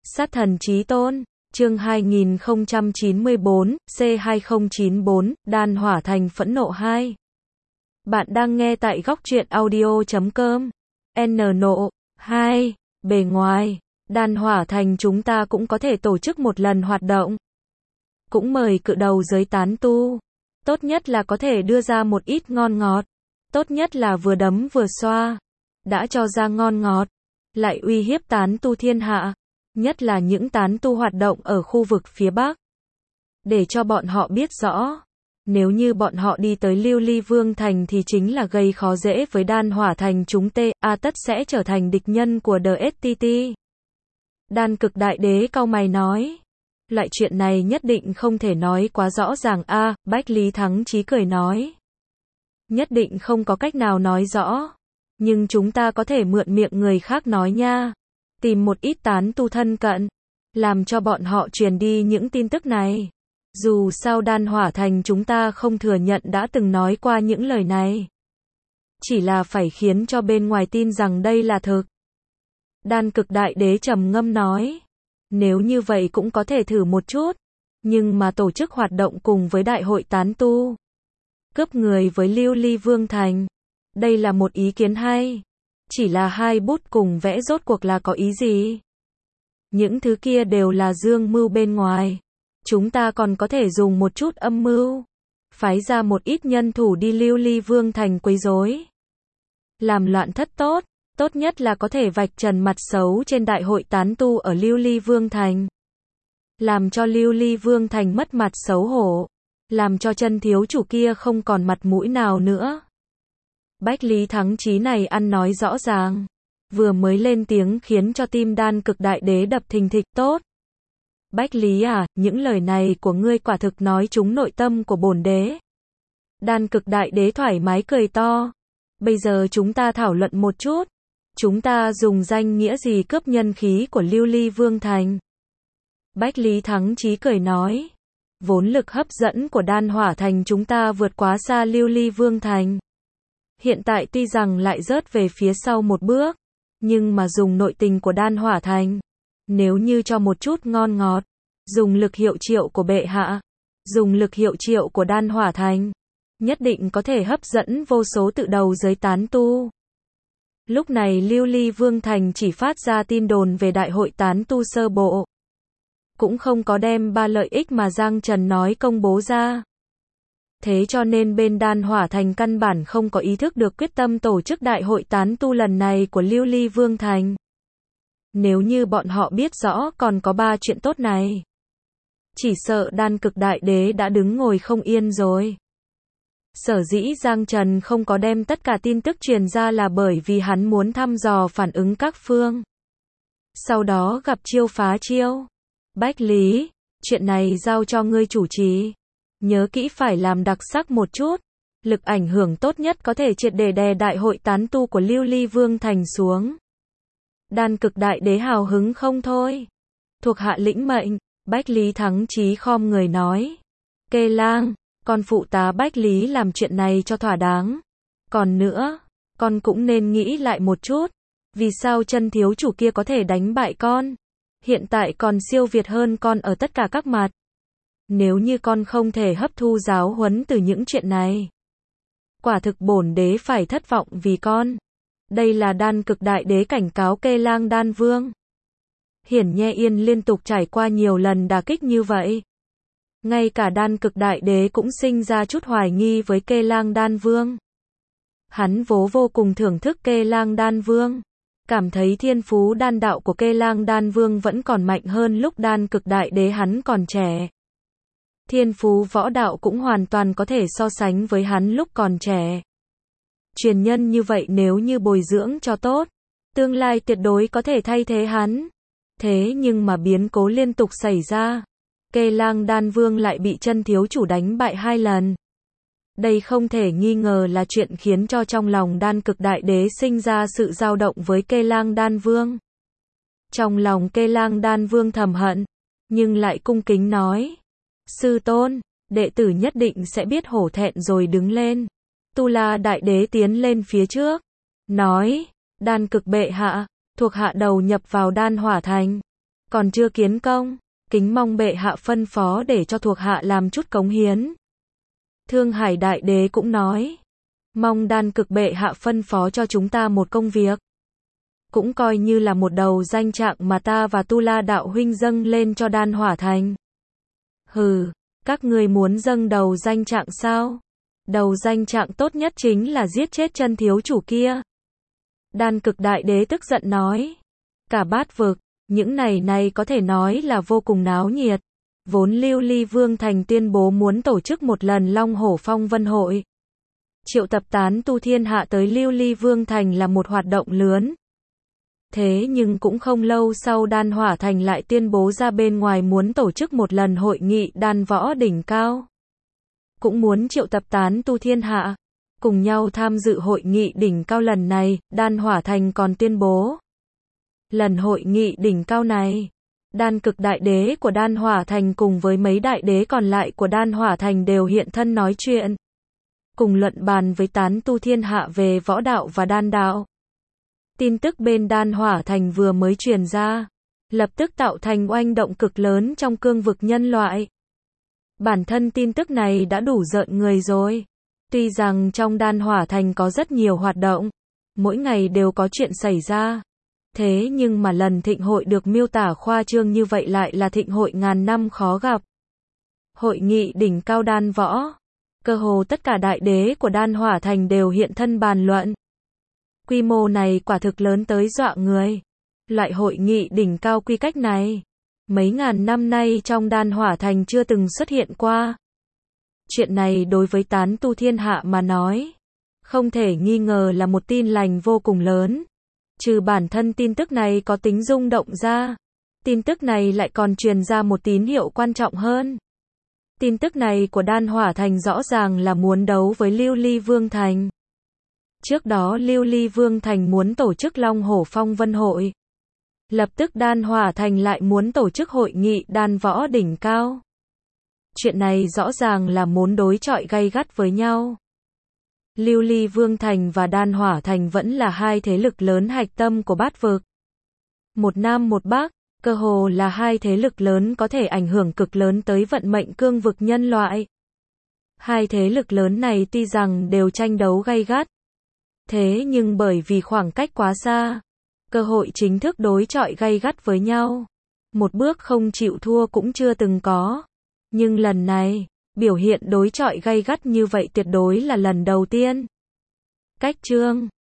Sát thần chí tôn, chương 2094, C2094, Đan Hỏa Thành phẫn nộ 2. Bạn đang nghe tại góc truyện audio.com. N nộ 2. Bề ngoài, Đan Hỏa Thành chúng ta cũng có thể tổ chức một lần hoạt động. Cũng mời cự đầu giới tán tu. Tốt nhất là có thể đưa ra một ít ngon ngọt. Tốt nhất là vừa đấm vừa xoa. Đã cho ra ngon ngọt, lại uy hiếp tán tu thiên hạ. Nhất là những tán tu hoạt động ở khu vực phía Bắc. Để cho bọn họ biết rõ. Nếu như bọn họ đi tới Lưu Ly Vương Thành thì chính là gây khó dễ với Đan Hỏa Thành chúng tất sẽ trở thành địch nhân của DSTT. Đan Cực Đại Đế cau mày nói. Loại chuyện này nhất định không thể nói quá rõ ràng Bách Lý Thắng Chí cười nói. Nhất định không có cách nào nói rõ. Nhưng chúng ta có thể mượn miệng người khác nói nha. Tìm một ít tán tu thân cận. Làm cho bọn họ truyền đi những tin tức này. Dù sao Đan Hỏa Thành chúng ta không thừa nhận đã từng nói qua những lời này. Chỉ là phải khiến cho bên ngoài tin rằng đây là thực. Đan Cực Đại Đế trầm ngâm nói. Nếu như vậy cũng có thể thử một chút. Nhưng mà tổ chức hoạt động cùng với đại hội tán tu. Cướp người với Lưu Ly Vương Thành. Đây là một ý kiến hay. Chỉ là hai bút cùng vẽ rốt cuộc là có ý gì? Những thứ kia đều là dương mưu bên ngoài. Chúng ta còn có thể dùng một chút âm mưu. Phái ra một ít nhân thủ đi Lưu Ly Vương Thành quấy rối. Làm loạn thất tốt. Tốt nhất là có thể vạch trần mặt xấu trên đại hội tán tu ở Lưu Ly Vương Thành. Làm cho Lưu Ly Vương Thành mất mặt xấu hổ. Làm cho chân thiếu chủ kia không còn mặt mũi nào nữa. Bách Lý Thắng Chí này ăn nói rõ ràng. Vừa mới lên tiếng khiến cho tim Đan Cực Đại Đế đập thình thịch tốt. Bách Lý những lời này của ngươi quả thực nói trúng nội tâm của bổn đế. Đan Cực Đại Đế thoải mái cười to. Bây giờ chúng ta thảo luận một chút. Chúng ta dùng danh nghĩa gì cướp nhân khí của Lưu Ly Vương Thành? Bách Lý Thắng Chí cười nói. Vốn lực hấp dẫn của Đan Hỏa Thành chúng ta vượt quá xa Lưu Ly Vương Thành. Hiện tại tuy rằng lại rớt về phía sau một bước. Nhưng mà dùng nội tình của Đan Hỏa Thành. Nếu như cho một chút ngon ngọt. Dùng lực hiệu triệu của bệ hạ. Dùng lực hiệu triệu của Đan Hỏa Thành. Nhất định có thể hấp dẫn vô số tự đầu giới tán tu. Lúc này Lưu Ly Vương Thành chỉ phát ra tin đồn về đại hội tán tu sơ bộ. Cũng không có đem ba lợi ích mà Giang Trần nói công bố ra. Thế cho nên bên Đan Hỏa Thành căn bản không có ý thức được quyết tâm tổ chức đại hội tán tu lần này của Lưu Ly Vương Thành. Nếu như bọn họ biết rõ còn có ba chuyện tốt này. Chỉ sợ Đan Cực Đại Đế đã đứng ngồi không yên rồi. Sở dĩ Giang Trần không có đem tất cả tin tức truyền ra là bởi vì hắn muốn thăm dò phản ứng các phương. Sau đó gặp chiêu phá chiêu. Bách Lý, chuyện này giao cho ngươi chủ trì. Nhớ kỹ phải làm đặc sắc một chút. Lực ảnh hưởng tốt nhất có thể triệt để đè đại hội tán tu của Lưu Ly Vương Thành xuống. Đan Cực Đại Đế hào hứng không thôi. Thuộc hạ lĩnh mệnh, Bách Lý Thắng Chí khom người nói. Kê Lang, con phụ tá Bách Lý làm chuyện này cho thỏa đáng. Còn nữa, con cũng nên nghĩ lại một chút. Vì sao chân thiếu chủ kia có thể đánh bại con? Hiện tại còn siêu việt hơn con ở tất cả các mặt. Nếu như con không thể hấp thu giáo huấn từ những chuyện này. Quả thực bổn đế phải thất vọng vì con. Đây là Đan Cực Đại Đế cảnh cáo Kê Lang Đan Vương. Hiển Nhe Yên liên tục trải qua nhiều lần đả kích như vậy. Ngay cả Đan Cực Đại Đế cũng sinh ra chút hoài nghi với Kê Lang Đan Vương. Hắn vô cùng thưởng thức Kê Lang Đan Vương. Cảm thấy thiên phú đan đạo của Kê Lang Đan Vương vẫn còn mạnh hơn lúc Đan Cực Đại Đế hắn còn trẻ. Thiên phú võ đạo cũng hoàn toàn có thể so sánh với hắn lúc còn trẻ. Truyền nhân như vậy nếu như bồi dưỡng cho tốt, tương lai tuyệt đối có thể thay thế hắn. Thế nhưng mà biến cố liên tục xảy ra. Kê Lang Đan Vương lại bị chân thiếu chủ đánh bại 2 lần. Đây không thể nghi ngờ là chuyện khiến cho trong lòng Đan Cực Đại Đế sinh ra sự dao động với Kê Lang Đan Vương. Trong lòng Kê Lang Đan Vương thầm hận, nhưng lại cung kính nói. Sư tôn, đệ tử nhất định sẽ biết hổ thẹn rồi đứng lên. Tu La Đại Đế tiến lên phía trước. Nói, Đan Cực bệ hạ, thuộc hạ đầu nhập vào Đan Hỏa Thành. còn chưa kiến công, kính mong bệ hạ phân phó để cho thuộc hạ làm chút cống hiến. Thương Hải Đại Đế cũng nói, mong Đan Cực bệ hạ phân phó cho chúng ta một công việc. Cũng coi như là một đầu danh trạng mà ta và Tu La đạo huynh dâng lên cho Đan Hỏa Thành. Hừ, các ngươi muốn dâng đầu danh trạng sao? Đầu danh trạng tốt nhất chính là giết chết chân thiếu chủ kia. Đan Cực Đại Đế tức giận nói, cả Bát Vực, những này có thể nói là vô cùng náo nhiệt. Vốn Lưu Ly Vương Thành tuyên bố muốn tổ chức một lần Long Hổ Phong Vân Hội. Triệu tập tán tu thiên hạ tới Lưu Ly Vương Thành là một hoạt động lớn. Thế nhưng cũng không lâu sau Đan Hỏa Thành lại tuyên bố ra bên ngoài muốn tổ chức một lần hội nghị đan võ đỉnh cao. Cũng muốn triệu tập tán tu thiên hạ, cùng nhau tham dự hội nghị đỉnh cao lần này. Đan Hỏa Thành còn tuyên bố, lần hội nghị đỉnh cao này, Đan Cực Đại Đế của Đan Hỏa Thành cùng với mấy đại đế còn lại của Đan Hỏa Thành đều hiện thân nói chuyện, cùng luận bàn với tán tu thiên hạ về võ đạo và đan đạo. Tin tức bên Đan Hỏa Thành vừa mới truyền ra, lập tức tạo thành oanh động cực lớn trong cương vực nhân loại. Bản thân tin tức này đã đủ rợn người rồi. Tuy rằng trong Đan Hỏa Thành có rất nhiều hoạt động, mỗi ngày đều có chuyện xảy ra. Thế nhưng mà lần thịnh hội được miêu tả khoa trương như vậy lại là thịnh hội ngàn năm khó gặp. Hội nghị đỉnh cao đan võ. Cơ hồ tất cả đại đế của Đan Hỏa Thành đều hiện thân bàn luận. Quy mô này quả thực lớn tới dọa người. Loại hội nghị đỉnh cao quy cách này, mấy ngàn năm nay trong Đan Hỏa Thành chưa từng xuất hiện qua. Chuyện này đối với tán tu thiên hạ mà nói, không thể nghi ngờ là một tin lành vô cùng lớn. Trừ bản thân tin tức này có tính rung động ra, tin tức này lại còn truyền ra một tín hiệu quan trọng hơn. Tin tức này của Đan Hỏa Thành rõ ràng là muốn đấu với Lưu Ly Vương Thành. Trước đó Lưu Ly Vương Thành muốn tổ chức Long Hổ Phong Vân Hội. Lập tức Đan Hỏa Thành lại muốn tổ chức hội nghị đan võ đỉnh cao. Chuyện này rõ ràng là muốn đối chọi gay gắt với nhau. Lưu Ly Vương Thành và Đan Hỏa Thành vẫn là hai thế lực lớn hạch tâm của Bát Vực. Một Nam một Bắc, cơ hồ là hai thế lực lớn có thể ảnh hưởng cực lớn tới vận mệnh cương vực nhân loại. Hai thế lực lớn này tuy rằng đều tranh đấu gay gắt, thế nhưng bởi vì khoảng cách quá xa, cơ hội chính thức đối chọi gay gắt với nhau, một bước không chịu thua cũng chưa từng có. Nhưng lần này, biểu hiện đối chọi gay gắt như vậy tuyệt đối là lần đầu tiên. Cách chương